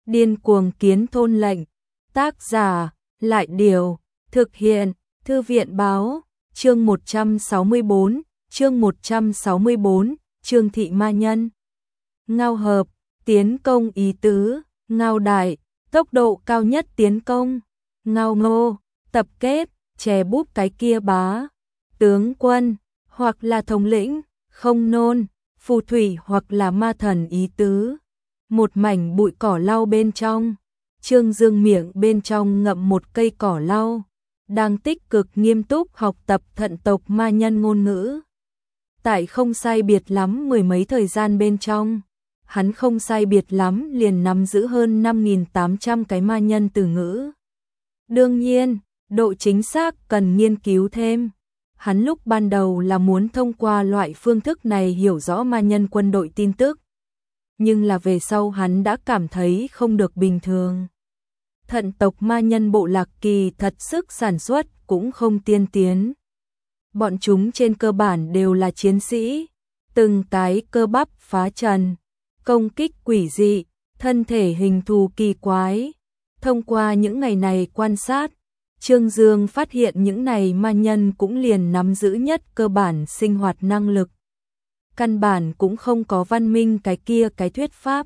Điên cuồng kiến thôn lệnh. Tác giả, Lại Điều. Thực hiện, Thư viện Báo. Chương 164, chương 164, Trương Thị Ma Nhân. Ngao hợp, tiến công ý tứ. Ngao đại, tốc độ cao nhất tiến công. Ngao ngô, tập kết, chè búp cái kia bá. Tướng quân, hoặc là thống lĩnh, không nôn, phù thủy hoặc là ma thần ý tứ. Một mảnh bụi cỏ lau bên trong. Trương Dương miệng bên trong ngậm một cây cỏ lau, đang tích cực nghiêm túc học tập thận tộc ma nhân ngôn ngữ. Tại không sai biệt lắm mười mấy thời gian bên trong, hắn không sai biệt lắm liền nắm giữ hơn 5.800 cái ma nhân từ ngữ. Đương nhiên, độ chính xác cần nghiên cứu thêm. Hắn lúc ban đầu là muốn thông qua loại phương thức này hiểu rõ ma nhân quân đội tin tức. Nhưng là về sau hắn đã cảm thấy không được bình thường. Thận tộc ma nhân bộ lạc kỳ thật sức sản xuất cũng không tiên tiến. Bọn chúng trên cơ bản đều là chiến sĩ, từng cái cơ bắp phá trần, công kích quỷ dị, thân thể hình thù kỳ quái. Thông qua những ngày này quan sát, Trương Dương phát hiện những này ma nhân cũng liền nắm giữ nhất cơ bản sinh hoạt năng lực. Căn bản cũng không có văn minh cái kia cái thuyết pháp.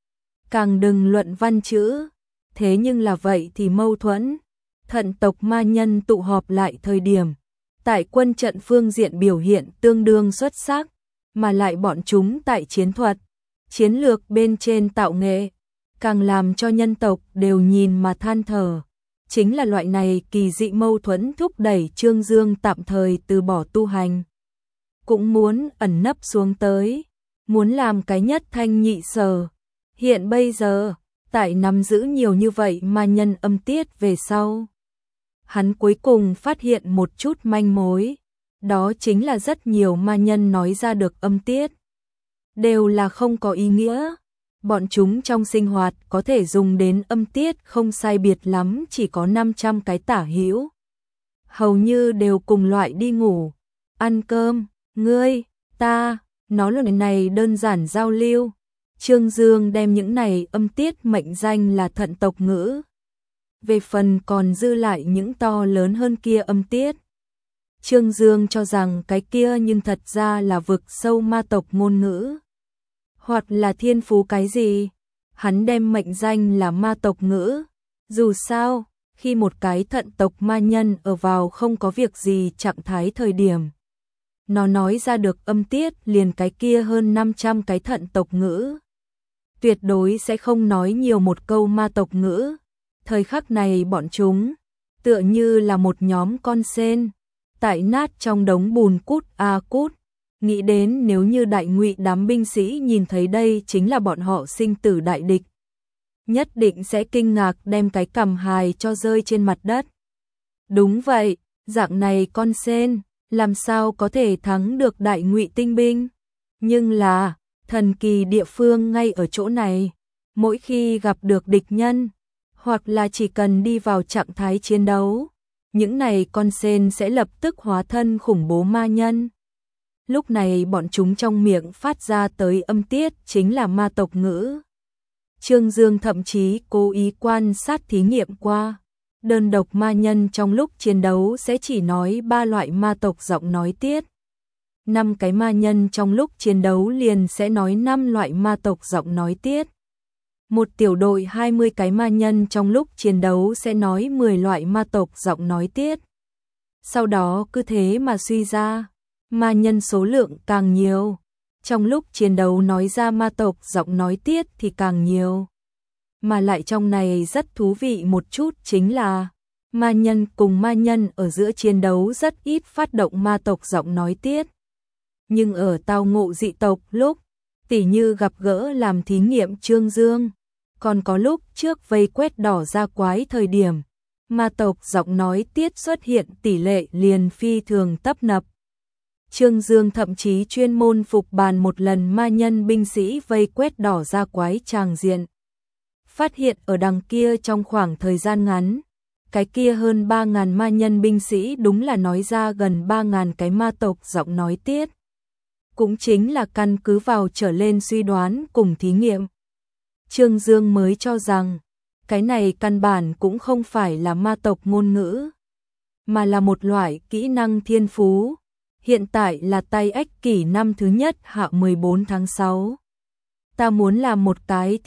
Càng đừng luận văn chữ. Thế nhưng là vậy thì mâu thuẫn. Thận tộc ma nhân tụ họp lại thời điểm, tại quân trận phương diện biểu hiện tương đương xuất sắc, mà lại bọn chúng tại chiến thuật, chiến lược bên trên tạo nghệ, càng làm cho nhân tộc đều nhìn mà than thở. Chính là loại này kỳ dị mâu thuẫn thúc đẩy Trương Dương tạm thời từ bỏ tu hành. Cũng muốn ẩn nấp xuống tới, muốn làm cái nhất thanh nhị sở. Hiện bây giờ, tại nắm giữ nhiều như vậy ma nhân âm tiết về sau, hắn cuối cùng phát hiện một chút manh mối. Đó chính là rất nhiều ma nhân nói ra được âm tiết đều là không có ý nghĩa. Bọn chúng trong sinh hoạt có thể dùng đến âm tiết không sai biệt lắm chỉ có 500 cái tả hữu. Hầu như đều cùng loại đi ngủ, ăn cơm, ngươi, ta, nói lần này đơn giản giao lưu. Trương Dương đem những này âm tiết mệnh danh là thận tộc ngữ. Về phần còn dư lại những to lớn hơn kia âm tiết, Trương Dương cho rằng cái kia nhưng thật ra là vực sâu ma tộc ngôn ngữ. Hoặc là thiên phú cái gì, hắn đem mệnh danh là ma tộc ngữ. Dù sao, khi một cái thận tộc ma nhân ở vào không có việc gì trạng thái thời điểm, nó nói ra được âm tiết liền cái kia hơn 500 cái thận tộc ngữ. Tuyệt đối sẽ không nói nhiều một câu ma tộc ngữ. Thời khắc này bọn chúng, tựa như là một nhóm con sên, tại nát trong đống bùn cút cút. Nghĩ đến nếu như Đại Ngụy đám binh sĩ nhìn thấy đây chính là bọn họ sinh tử đại địch, nhất định sẽ kinh ngạc đem cái cằm hài cho rơi trên mặt đất. Đúng vậy, dạng này con sên, làm sao có thể thắng được Đại Ngụy tinh binh? Nhưng là, thần kỳ địa phương ngay ở chỗ này, mỗi khi gặp được địch nhân, hoặc là chỉ cần đi vào trạng thái chiến đấu, những này con sên sẽ lập tức hóa thân khủng bố ma nhân. Lúc này bọn chúng trong miệng phát ra tới âm tiết chính là ma tộc ngữ. Trương Dương thậm chí cố ý quan sát thí nghiệm qua. Đơn độc ma nhân trong lúc chiến đấu sẽ chỉ nói 3 loại ma tộc giọng nói tiết. 5 cái ma nhân trong lúc chiến đấu liền sẽ nói 5 loại ma tộc giọng nói tiết. Một tiểu đội 20 cái ma nhân trong lúc chiến đấu sẽ nói 10 loại ma tộc giọng nói tiết. Sau đó cứ thế mà suy ra, ma nhân số lượng càng nhiều, trong lúc chiến đấu nói ra ma tộc giọng nói tiết thì càng nhiều. Mà lại trong này rất thú vị một chút chính là, ma nhân cùng ma nhân ở giữa chiến đấu rất ít phát động ma tộc giọng nói tiết. Nhưng ở tao ngộ dị tộc lúc, tỉ như gặp gỡ làm thí nghiệm Trương Dương, còn có lúc trước vây quét đỏ ra quái thời điểm, ma tộc giọng nói tiết xuất hiện tỷ lệ liền phi thường tấp nập. Trương Dương thậm chí chuyên môn phục bàn một lần ma nhân binh sĩ vây quét đỏ ra quái tràng diện. Phát hiện ở đằng kia trong khoảng thời gian ngắn, cái kia hơn 3.000 ma nhân binh sĩ đúng là nói ra gần 3.000 cái ma tộc giọng nói tiết. Cũng chính là căn cứ vào trở lên suy đoán cùng thí nghiệm. Trương Dương mới cho rằng, cái này căn bản cũng không phải là ma tộc ngôn ngữ, mà là một loại kỹ năng thiên phú. Hiện tại là tay ếch kỷ năm thứ nhất hạ 14 tháng 6. Ta muốn làm một cái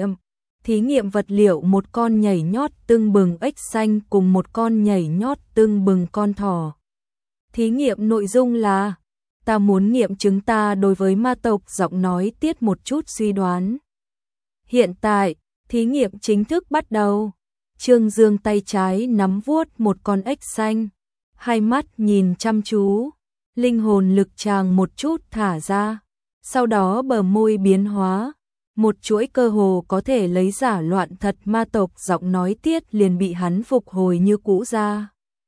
thí nghiệm vật liệu một con nhảy nhót tưng bừng ếch xanh cùng một con nhảy nhót tưng bừng con thỏ. Thí nghiệm nội dung là, ta muốn nghiệm chứng ta đối với ma tộc giọng nói tiết một chút suy đoán. Hiện tại, thí nghiệm chính thức bắt đầu. Trương Dương tay trái nắm vuốt một con ếch xanh, hai mắt nhìn chăm chú, linh hồn lực tràng một chút thả ra, sau đó bờ môi biến hóa, một chuỗi cơ hồ có thể lấy giả loạn thật ma tộc giọng nói tiết liền bị hắn phục hồi như cũ ra.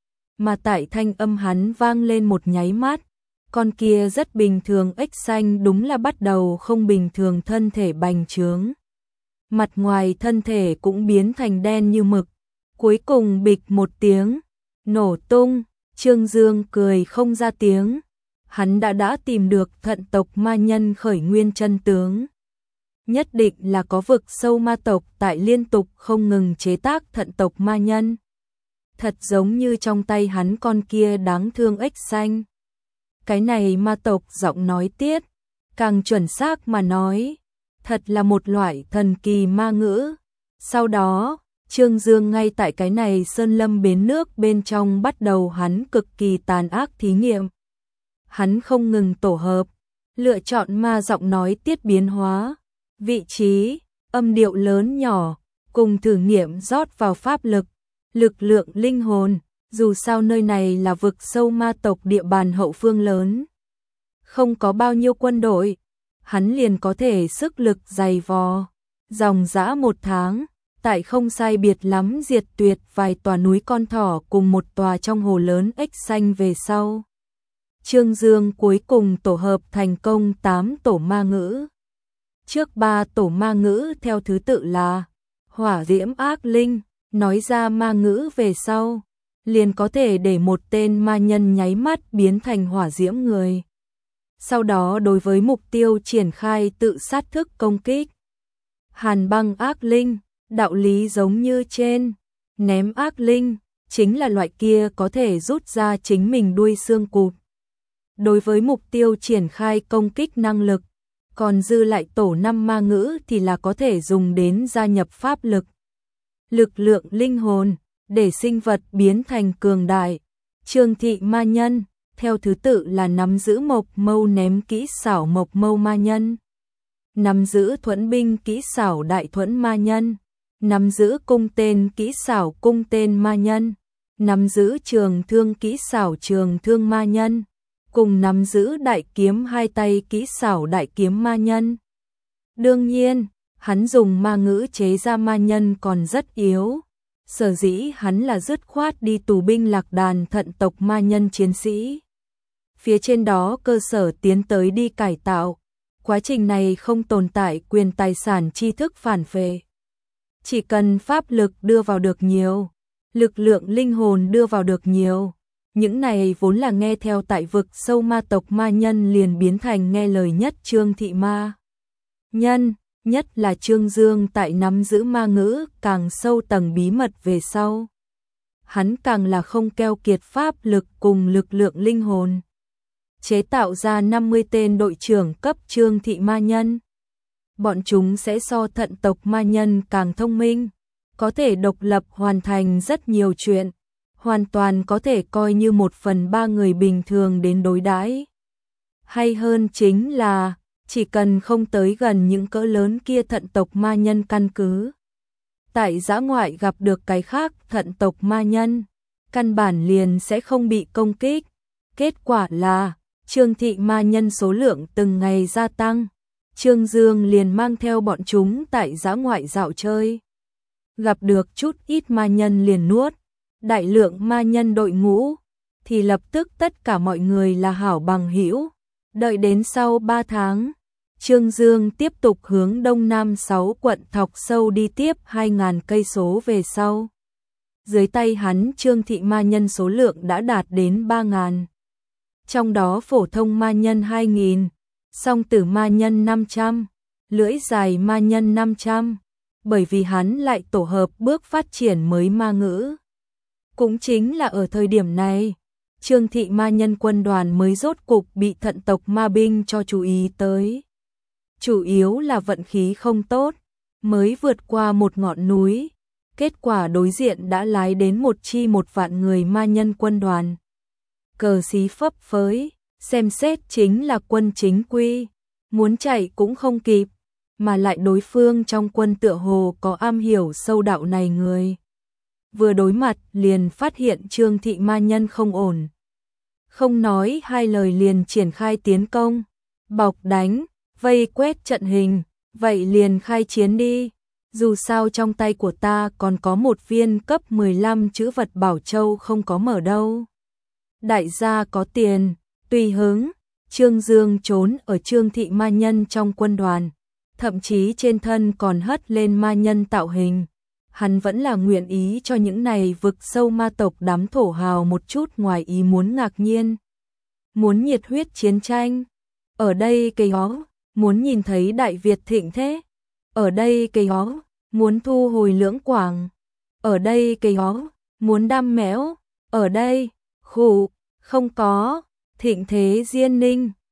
Mà tại thanh âm hắn vang lên một nháy mắt, con kia rất bình thường ếch xanh đúng là bắt đầu không bình thường, thân thể bành trướng. Mặt ngoài thân thể cũng biến thành đen như mực, cuối cùng bịch một tiếng, nổ tung. Trương Dương cười không ra tiếng, hắn đã tìm được thận tộc ma nhân khởi nguyên chân tướng. Nhất định là có vực sâu ma tộc tại liên tục không ngừng chế tác thận tộc ma nhân. Thật giống như trong tay hắn con kia đáng thương ếch xanh. Cái này ma tộc giọng nói tiết, càng chuẩn xác mà nói, thật là một loại thần kỳ ma ngữ. Sau đó, Trương Dương ngay tại cái này sơn lâm bến nước bên trong bắt đầu hắn cực kỳ tàn ác thí nghiệm. Hắn không ngừng tổ hợp, lựa chọn ma giọng nói tiết biến hóa, vị trí, âm điệu lớn nhỏ, cùng thử nghiệm rót vào pháp lực, lực lượng linh hồn, dù sao nơi này là vực sâu ma tộc địa bàn hậu phương lớn. Không có bao nhiêu quân đội, hắn liền có thể sức lực dày vò, dòng dã 1 tháng. Tại không sai biệt lắm diệt tuyệt vài tòa núi con thỏ cùng một tòa trong hồ lớn ếch xanh về sau. Trương Dương cuối cùng tổ hợp thành công 8 tổ ma ngữ. Trước 3 tổ ma ngữ theo thứ tự là hỏa diễm ác linh, nói ra ma ngữ về sau, liền có thể để một tên ma nhân nháy mắt biến thành hỏa diễm người. Sau đó đối với mục tiêu triển khai tự sát thức công kích. Hàn băng ác linh, đạo lý giống như trên, ném ác linh, chính là loại kia có thể rút ra chính mình đuôi xương cụt. Đối với mục tiêu triển khai công kích năng lực, còn dư lại tổ 5 ma ngữ thì là có thể dùng đến gia nhập pháp lực. Lực lượng linh hồn, để sinh vật biến thành cường đại. Trương thị ma nhân, theo thứ tự là nắm giữ mộc mâu ném kỹ xảo mộc mâu ma nhân, nắm giữ thuẫn binh kỹ xảo đại thuẫn ma nhân, nắm giữ cung tên kỹ xảo cung tên ma nhân, nắm giữ trường thương kỹ xảo trường thương ma nhân, cùng nắm giữ đại kiếm hai tay kỹ xảo đại kiếm ma nhân. Đương nhiên, hắn dùng ma ngữ chế ra ma nhân còn rất yếu, sở dĩ hắn là dứt khoát đi tù binh lạc đàn thận tộc ma nhân chiến sĩ. Phía trên đó cơ sở tiến tới đi cải tạo, quá trình này không tồn tại quyền tài sản tri thức phản phệ. Chỉ cần pháp lực đưa vào được nhiều, lực lượng linh hồn đưa vào được nhiều, những này vốn là nghe theo tại vực sâu ma tộc ma nhân liền biến thành nghe lời nhất Trương thị ma nhân, nhất là Trương Dương tại nắm giữ ma ngữ càng sâu tầng bí mật về sau. Hắn càng là không keo kiệt pháp lực cùng lực lượng linh hồn. Chế tạo ra 50 tên đội trưởng cấp Trương thị ma nhân. Bọn chúng sẽ so thận tộc ma nhân càng thông minh, có thể độc lập hoàn thành rất nhiều chuyện, hoàn toàn có thể coi như 1/3 người bình thường đến đối đãi. Hay hơn chính là, chỉ cần không tới gần những cỡ lớn kia thận tộc ma nhân căn cứ. Tại dã ngoại gặp được cái khác thận tộc ma nhân, căn bản liền sẽ không bị công kích. Kết quả là, Trương thị ma nhân số lượng từng ngày gia tăng. Trương Dương liền mang theo bọn chúng tại dã ngoại dạo chơi. Gặp được chút ít ma nhân liền nuốt, đại lượng ma nhân đội ngũ, thì lập tức tất cả mọi người là hảo bằng hữu. Đợi đến sau 3 tháng, Trương Dương tiếp tục hướng đông nam 6 quận thọc sâu đi tiếp 2.000 cây số về sau. Dưới tay hắn Trương thị ma nhân số lượng đã đạt đến 3.000. Trong đó phổ thông ma nhân 2.000, song tử ma nhân 500, lưỡi dài ma nhân 500, bởi vì hắn lại tổ hợp bước phát triển mới ma ngữ. Cũng chính là ở thời điểm này, Trương thị ma nhân quân đoàn mới rốt cục bị thận tộc ma binh cho chú ý tới. Chủ yếu là vận khí không tốt, mới vượt qua một ngọn núi, kết quả đối diện đã lái đến một vạn người ma nhân quân đoàn. Cờ xí phấp phới, xem xét chính là quân chính quy, muốn chạy cũng không kịp, mà lại đối phương trong quân tựa hồ có am hiểu sâu đạo này người. Vừa đối mặt liền phát hiện Trương thị ma nhân không ổn. Không nói hai lời liền triển khai tiến công, bọc đánh, vây quét trận hình, vậy liền khai chiến đi. Dù sao trong tay của ta còn có một viên cấp 15 chữ vật bảo châu không có mở đâu. Đại gia có tiền, tùy hứng. Trương Dương trốn ở Trương thị ma nhân trong quân đoàn, thậm chí trên thân còn hất lên ma nhân tạo hình. Hắn vẫn là nguyện ý cho những này vực sâu ma tộc đám thổ hào một chút ngoài ý muốn ngạc nhiên. Muốn nhiệt huyết chiến tranh. Ở đây cây hó, muốn nhìn thấy Đại Việt thịnh thế. Ở đây cây hó, muốn thu hồi Lưỡng Quảng. Ở đây cây hó, muốn đam méo. Ở đây, khủ, không có, thịnh thế Diên Ninh.